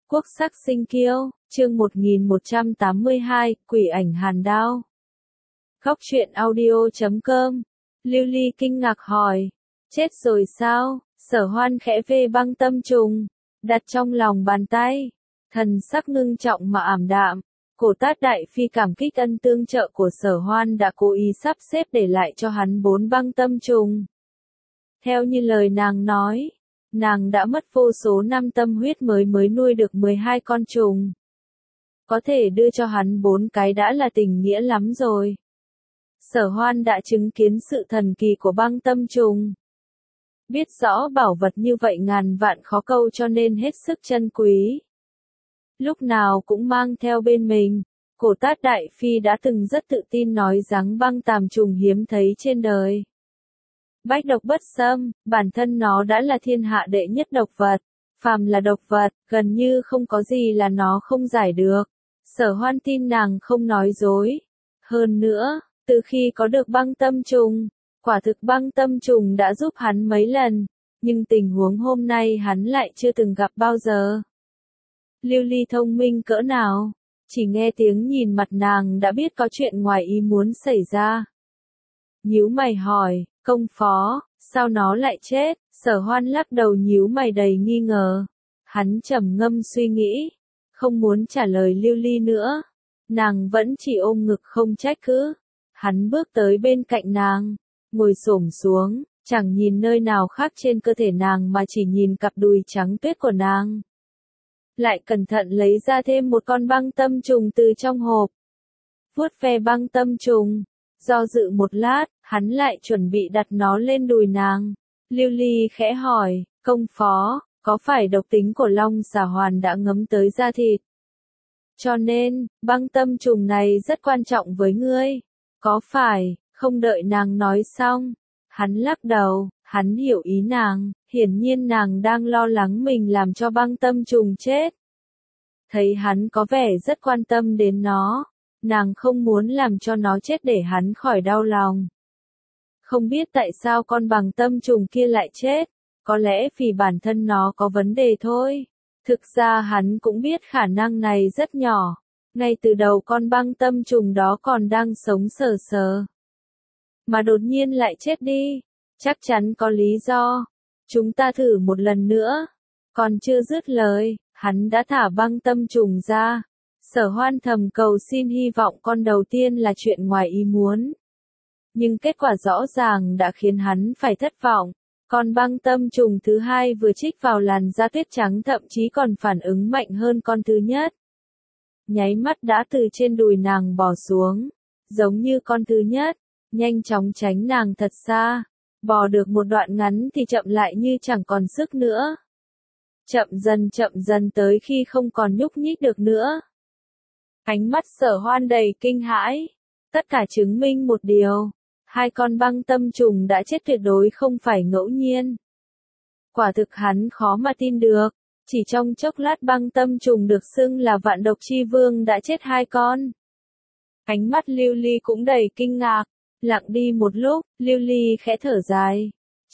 Quốc sắc sinh kiêu, chương 1182, quỷ ảnh hàn đao. Góc truyện audio.com. Lưu Ly kinh ngạc hỏi, chết rồi sao? Sở Hoan khẽ vê băng tâm trùng, đặt trong lòng bàn tay, thần sắc ngưng trọng mà ảm đạm. Cổ Tát Đại Phi cảm kích ân tương trợ của Sở Hoan đã cố ý sắp xếp để lại cho hắn 4 băng tâm trùng. Theo như lời nàng nói, nàng đã mất vô số năm tâm huyết mới nuôi được 12 con trùng. Có thể đưa cho hắn 4 cái đã là tình nghĩa lắm rồi. Sở Hoan đã chứng kiến sự thần kỳ của băng tâm trùng. Biết rõ bảo vật như vậy ngàn vạn khó câu cho nên hết sức trân quý. Lúc nào cũng mang theo bên mình, Cổ Tát Đại Phi đã từng rất tự tin nói rằng băng tàm trùng hiếm thấy trên đời. Bách độc bất xâm, bản thân nó đã là thiên hạ đệ nhất độc vật. Phàm là độc vật, gần như không có gì là nó không giải được. Sở Hoan tin nàng không nói dối. Hơn nữa, từ khi có được băng tâm trùng, quả thực băng tâm trùng đã giúp hắn mấy lần, nhưng tình huống hôm nay hắn lại chưa từng gặp bao giờ. Lưu Ly thông minh cỡ nào, chỉ nghe tiếng nhìn mặt nàng đã biết có chuyện ngoài ý muốn xảy ra. Nhíu mày hỏi, công phó, sao nó lại chết? Sở Hoan lắc đầu nhíu mày đầy nghi ngờ. Hắn trầm ngâm suy nghĩ, không muốn trả lời Lưu Ly nữa. Nàng vẫn chỉ ôm ngực không trách cứ. Hắn bước tới bên cạnh nàng, ngồi xổm xuống, chẳng nhìn nơi nào khác trên cơ thể nàng mà chỉ nhìn cặp đùi trắng tuyết của nàng. Lại cẩn thận lấy ra thêm một con băng tâm trùng từ trong hộp. Vuốt ve băng tâm trùng, do dự một lát, hắn lại chuẩn bị đặt nó lên đùi nàng. Lưu Ly khẽ hỏi, công phó, có phải độc tính của Long Xà Hoàn đã ngấm tới da thịt? Cho nên, băng tâm trùng này rất quan trọng với ngươi. Có phải? Không đợi nàng nói xong, hắn lắc đầu, hắn hiểu ý nàng, hiển nhiên nàng đang lo lắng mình làm cho băng tâm trùng chết. Thấy hắn có vẻ rất quan tâm đến nó, nàng không muốn làm cho nó chết để hắn khỏi đau lòng. Không biết tại sao con băng tâm trùng kia lại chết, có lẽ vì bản thân nó có vấn đề thôi. Thực ra hắn cũng biết khả năng này rất nhỏ, ngay từ đầu con băng tâm trùng đó còn đang sống sờ sờ. Mà đột nhiên lại chết đi, chắc chắn có lý do. Chúng ta thử một lần nữa. Còn chưa dứt lời, hắn đã thả băng tâm trùng ra. Sở Hoan thầm cầu xin hy vọng con đầu tiên là chuyện ngoài ý muốn. Nhưng kết quả rõ ràng đã khiến hắn phải thất vọng. Con băng tâm trùng thứ hai vừa chích vào làn da tuyết trắng thậm chí còn phản ứng mạnh hơn con thứ nhất. Nháy mắt đã từ trên đùi nàng bò xuống, giống như con thứ nhất, nhanh chóng tránh nàng thật xa. Bò được một đoạn ngắn thì chậm lại như chẳng còn sức nữa. Chậm dần tới khi không còn nhúc nhích được nữa. Ánh mắt Sở Hoan đầy kinh hãi. Tất cả chứng minh một điều. Hai con băng tâm trùng đã chết tuyệt đối không phải ngẫu nhiên. Quả thực hắn khó mà tin được. Chỉ trong chốc lát băng tâm trùng được xưng là vạn độc chi vương đã chết 2 con. Ánh mắt Lưu Ly cũng đầy kinh ngạc. Lặng đi một lúc, Lưu Ly khẽ thở dài.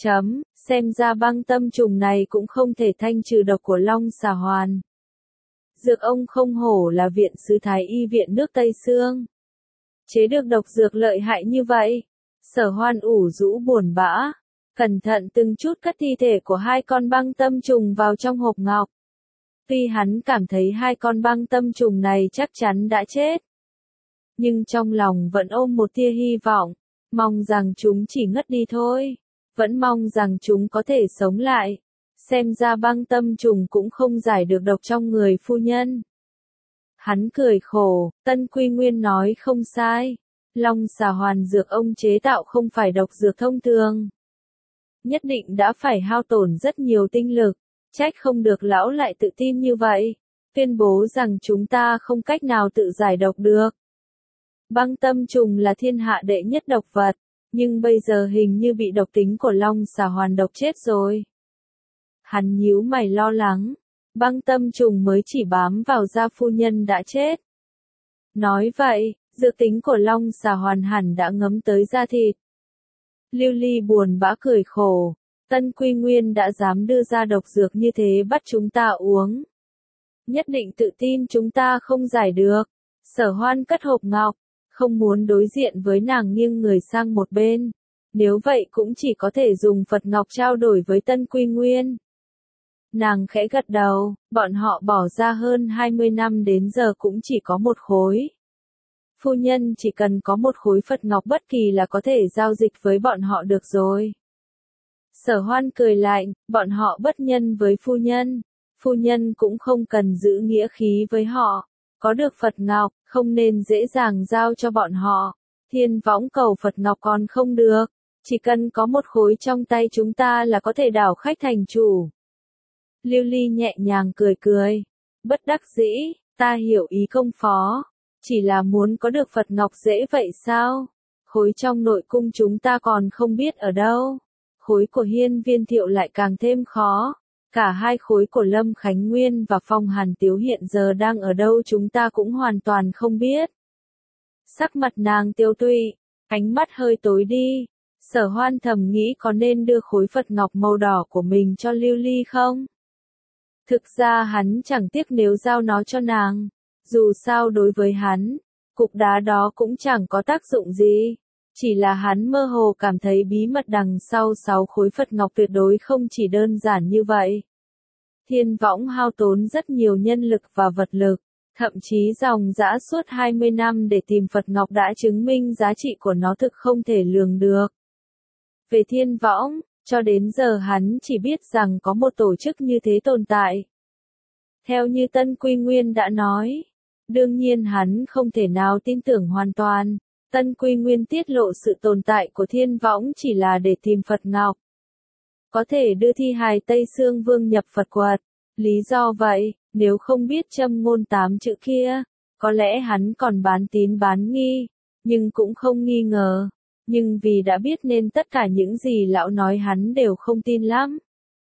Xem ra băng tâm trùng này cũng không thể thanh trừ độc của Long Xà Hoàn. Dược ông không hổ là viện sứ Thái y viện nước Tây Xương. Chế được độc dược lợi hại như vậy. Sở Hoan ủ rũ buồn bã, cẩn thận từng chút cất thi thể của 2 con băng tâm trùng vào trong hộp ngọc. Tuy hắn cảm thấy 2 con băng tâm trùng này chắc chắn đã chết, nhưng trong lòng vẫn ôm một tia hy vọng, mong rằng chúng chỉ ngất đi thôi, vẫn mong rằng chúng có thể sống lại. Xem ra băng tâm trùng cũng không giải được độc trong người phu nhân. Hắn cười khổ, Tân Quy Nguyên nói không sai. Long Xà Hoàn dược ông chế tạo không phải độc dược thông thường. Nhất định đã phải hao tổn rất nhiều tinh lực, trách không được lão lại tự tin như vậy, tuyên bố rằng chúng ta không cách nào tự giải độc được. Băng tâm trùng là thiên hạ đệ nhất độc vật, nhưng bây giờ hình như bị độc tính của Long Xà Hoàn độc chết rồi. Hắn nhíu mày lo lắng, băng tâm trùng mới chỉ bám vào da phu nhân đã chết. Nói vậy, dược tính của Long Xà Hoàn hẳn đã ngấm tới da thịt. Lưu Ly buồn bã cười khổ, Tân Quy Nguyên đã dám đưa ra độc dược như thế bắt chúng ta uống. Nhất định tự tin chúng ta không giải được. Sở Hoan cất hộp ngọc, không muốn đối diện với nàng, nghiêng người sang một bên. Nếu vậy cũng chỉ có thể dùng Phật ngọc trao đổi với Tân Quy Nguyên. Nàng khẽ gật đầu, bọn họ bỏ ra hơn 20 năm đến giờ cũng chỉ có một khối. Phu nhân chỉ cần có một khối Phật ngọc bất kỳ là có thể giao dịch với bọn họ được rồi. Sở Hoan cười lạnh, bọn họ bất nhân với phu nhân cũng không cần giữ nghĩa khí với họ. Có được Phật ngọc, không nên dễ dàng giao cho bọn họ. Thiên Võng cầu Phật ngọc còn không được, chỉ cần có một khối trong tay chúng ta là có thể đảo khách thành chủ. Lưu Ly nhẹ nhàng cười cười, bất đắc dĩ, ta hiểu ý công phó, chỉ là muốn có được Phật ngọc dễ vậy sao? Khối trong nội cung chúng ta còn không biết ở đâu, khối của Hiên Viên Thiệu lại càng thêm khó, cả hai khối của Lâm Khánh Nguyên và Phong Hàn Tiếu hiện giờ đang ở đâu chúng ta cũng hoàn toàn không biết. Sắc mặt nàng tiêu tụy, ánh mắt hơi tối đi. Sở Hoan thầm nghĩ có nên đưa khối Phật ngọc màu đỏ của mình cho Lưu Ly không? Thực ra hắn chẳng tiếc nếu giao nó cho nàng. Dù sao đối với hắn, cục đá đó cũng chẳng có tác dụng gì. Chỉ là hắn mơ hồ cảm thấy bí mật đằng sau 6 khối Phật ngọc tuyệt đối không chỉ đơn giản như vậy. Thiên Võng hao tốn rất nhiều nhân lực và vật lực, thậm chí dòng dã suốt 20 năm để tìm Phật ngọc đã chứng minh giá trị của nó thực không thể lường được. Về Thiên Võng, cho đến giờ hắn chỉ biết rằng có một tổ chức như thế tồn tại. Theo như Tân Quy Nguyên đã nói, đương nhiên hắn không thể nào tin tưởng hoàn toàn. Tân Quy Nguyên tiết lộ sự tồn tại của Thiên Võng chỉ là để tìm Phật ngọc. Có thể đưa thi hài Tây Sương Vương nhập Phật quật. Lý do vậy, nếu không biết châm ngôn 8 chữ kia, có lẽ hắn còn bán tín bán nghi, nhưng cũng không nghi ngờ. Nhưng vì đã biết nên tất cả những gì lão nói hắn đều không tin lắm.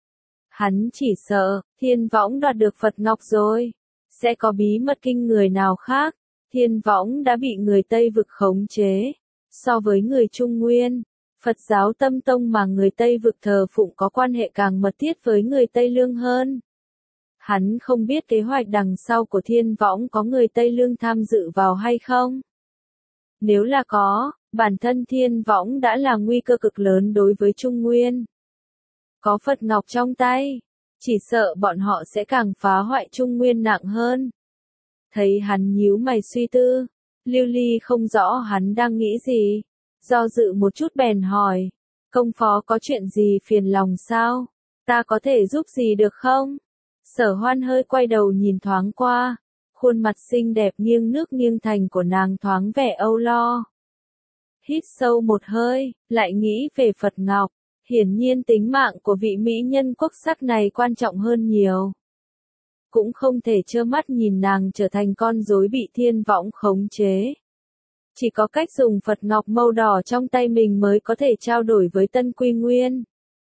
Hắn chỉ sợ, Thiên Võng đoạt được Phật ngọc rồi, sẽ có bí mật kinh người nào khác. Thiên Võng đã bị người Tây vực khống chế. So với người Trung Nguyên, Phật giáo Tâm Tông mà người Tây vực thờ phụng có quan hệ càng mật thiết với người Tây Lương hơn. Hắn không biết kế hoạch đằng sau của Thiên Võng có người Tây Lương tham dự vào hay không. Nếu là có, bản thân Thiên Võng đã là nguy cơ cực lớn đối với Trung Nguyên. Có Phật ngọc trong tay, chỉ sợ bọn họ sẽ càng phá hoại Trung Nguyên nặng hơn. Thấy hắn nhíu mày suy tư, Lưu Ly không rõ hắn đang nghĩ gì, do dự một chút bèn hỏi, công phó có chuyện gì phiền lòng sao, ta có thể giúp gì được không? Sở Hoan hơi quay đầu nhìn thoáng qua, khuôn mặt xinh đẹp nghiêng nước nghiêng thành của nàng thoáng vẻ âu lo. Hít sâu một hơi, lại nghĩ về Phật ngọc, hiển nhiên tính mạng của vị mỹ nhân quốc sắc này quan trọng hơn nhiều. Cũng không thể trơ mắt nhìn nàng trở thành con rối bị Thiên Võng khống chế. Chỉ có cách dùng Phật ngọc màu đỏ trong tay mình mới có thể trao đổi với Tân Quy Nguyên.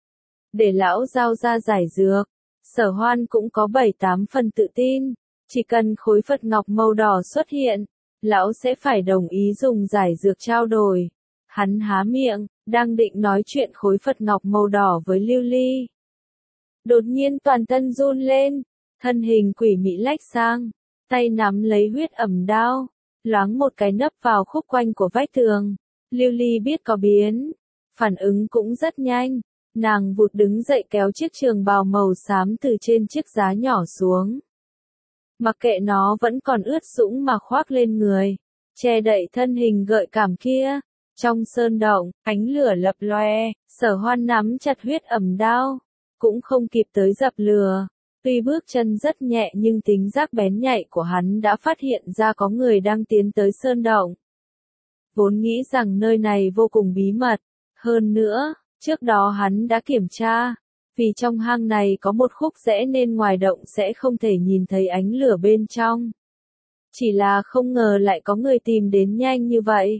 Để lão giao ra giải dược, Sở Hoan cũng có 7-8 phần tự tin, chỉ cần khối Phật ngọc màu đỏ xuất hiện, lão sẽ phải đồng ý dùng giải dược trao đổi. Hắn há miệng, đang định nói chuyện khối Phật ngọc màu đỏ với Lưu Ly. Đột nhiên toàn thân run lên, thân hình quỷ mị lách sang, tay nắm lấy huyết ẩm đao, loáng một cái nấp vào khúc quanh của vách tường. Lưu Ly biết có biến, phản ứng cũng rất nhanh, nàng vụt đứng dậy kéo chiếc trường bào màu xám từ trên chiếc giá nhỏ xuống. Mặc kệ nó vẫn còn ướt sũng mà khoác lên người, che đậy thân hình gợi cảm kia. Trong sơn động, ánh lửa lập loe, Sở Hoan nắm chặt huyết ẩm đao, cũng không kịp tới dập lửa. Tuy bước chân rất nhẹ nhưng tính giác bén nhạy của hắn đã phát hiện ra có người đang tiến tới sơn động. Vốn nghĩ rằng nơi này vô cùng bí mật, hơn nữa, trước đó hắn đã kiểm tra, vì trong hang này có một khúc rẽ nên ngoài động sẽ không thể nhìn thấy ánh lửa bên trong. Chỉ là không ngờ lại có người tìm đến nhanh như vậy.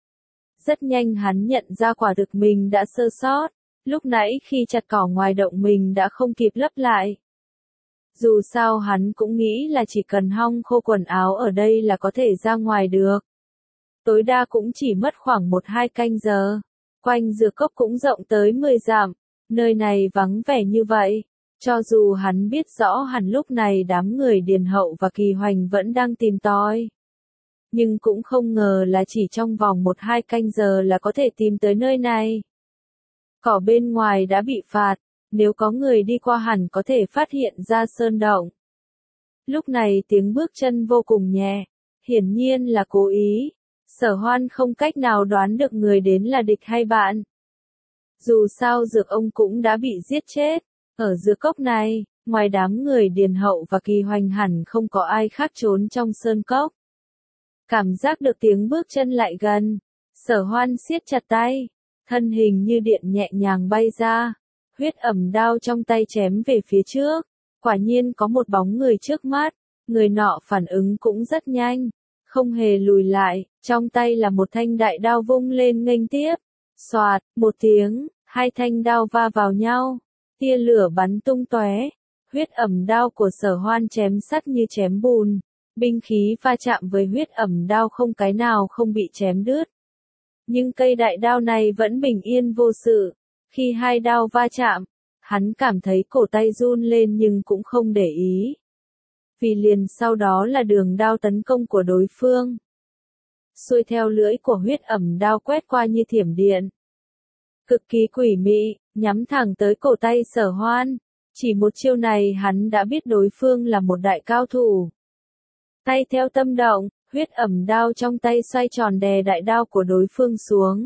Rất nhanh hắn nhận ra quả thực mình đã sơ sót, lúc nãy khi chặt cỏ ngoài động mình đã không kịp lấp lại. Dù sao hắn cũng nghĩ là chỉ cần hong khô quần áo ở đây là có thể ra ngoài được. Tối đa cũng chỉ mất khoảng 1-2 canh giờ. Quanh dược cốc cũng rộng tới 10 dặm, nơi này vắng vẻ như vậy, Cho dù hắn biết rõ hẳn lúc này đám người Điền Hậu và Kỳ Hoành vẫn đang tìm tòi. Nhưng cũng không ngờ là chỉ trong vòng 1-2 canh giờ là có thể tìm tới nơi này. Cỏ bên ngoài đã bị phạt, nếu có người đi qua hẳn có thể phát hiện ra sơn động. Lúc này tiếng bước chân vô cùng nhẹ, hiển nhiên là cố ý. Sở Hoan không cách nào đoán được người đến là địch hay bạn. Dù sao Dược ông cũng đã bị giết chết. Ở Dược cốc này, ngoài đám người Điền Hậu và Kỳ Hoành hẳn không có ai khác trốn trong sơn cốc. Cảm giác được tiếng bước chân lại gần, Sở Hoan siết chặt tay, thân hình như điện nhẹ nhàng bay ra, huyết ẩm đao trong tay chém về phía trước. Quả nhiên có một bóng người trước mắt, người nọ phản ứng cũng rất nhanh, không hề lùi lại, trong tay là một thanh đại đao vung lên nghênh tiếp. Xoạt, một tiếng, hai thanh đao va vào nhau, tia lửa bắn tung tóe, huyết ẩm đao của Sở Hoan chém sắt như chém bùn, binh khí va chạm với huyết ẩm đao không cái nào không bị chém đứt. Nhưng cây đại đao này vẫn bình yên vô sự, khi hai đao va chạm, hắn cảm thấy cổ tay run lên nhưng cũng không để ý. Vì liền sau đó là đường đao tấn công của đối phương. Xuôi theo lưỡi của huyết ẩm đao quét qua như thiểm điện. Cực kỳ quỷ mị, nhắm thẳng tới cổ tay Sở Hoan. Chỉ một chiêu này hắn đã biết đối phương là một đại cao thủ. Tay theo tâm động, huyết ẩm đao trong tay xoay tròn đè đại đao của đối phương xuống.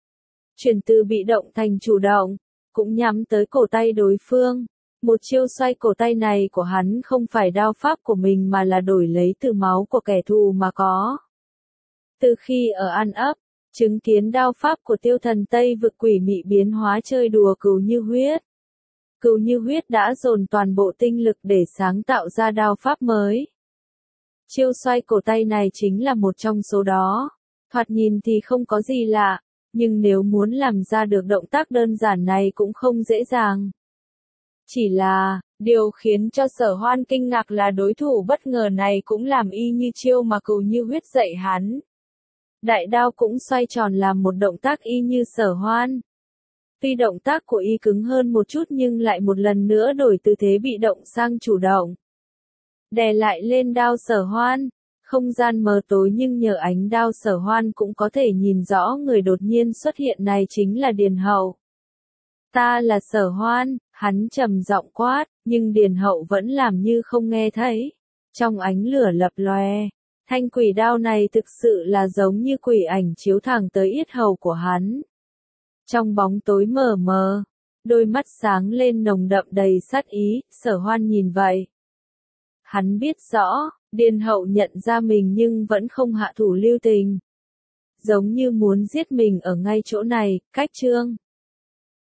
Chuyển từ bị động thành chủ động, cũng nhắm tới cổ tay đối phương. Một chiêu xoay cổ tay này của hắn không phải đao pháp của mình mà là đổi lấy từ máu của kẻ thù mà có. Từ khi ở An Ấp, chứng kiến đao pháp của Tiêu Thần Tây Vực quỷ mị biến hóa chơi đùa Cừu Như Huyết. Cừu Như Huyết đã dồn toàn bộ tinh lực để sáng tạo ra đao pháp mới. Chiêu xoay cổ tay này chính là một trong số đó. Thoạt nhìn thì không có gì lạ, nhưng nếu muốn làm ra được động tác đơn giản này cũng không dễ dàng. Chỉ là, điều khiến cho Sở Hoan kinh ngạc là đối thủ bất ngờ này cũng làm y như chiêu mà Cừu Như Huyết dạy hắn. Đại đao cũng xoay tròn làm một động tác y như Sở Hoan. Tuy động tác của y cứng hơn một chút nhưng lại một lần nữa đổi từ thế bị động sang chủ động. Đè lại lên đao Sở Hoan, không gian mờ tối nhưng nhờ ánh đao Sở Hoan cũng có thể nhìn rõ người đột nhiên xuất hiện này chính là Điền Hậu. Ta là Sở Hoan, hắn trầm giọng quát, nhưng Điền Hậu vẫn làm như không nghe thấy. Trong ánh lửa lập lòe, thanh quỷ đao này thực sự là giống như quỷ ảnh chiếu thẳng tới yết hầu của hắn. Trong bóng tối mờ mờ, đôi mắt sáng lên nồng đậm đầy sát ý, Sở Hoan nhìn vậy. Hắn biết rõ, Điền Hậu nhận ra mình nhưng vẫn không hạ thủ lưu tình. Giống như muốn giết mình ở ngay chỗ này, cách chương.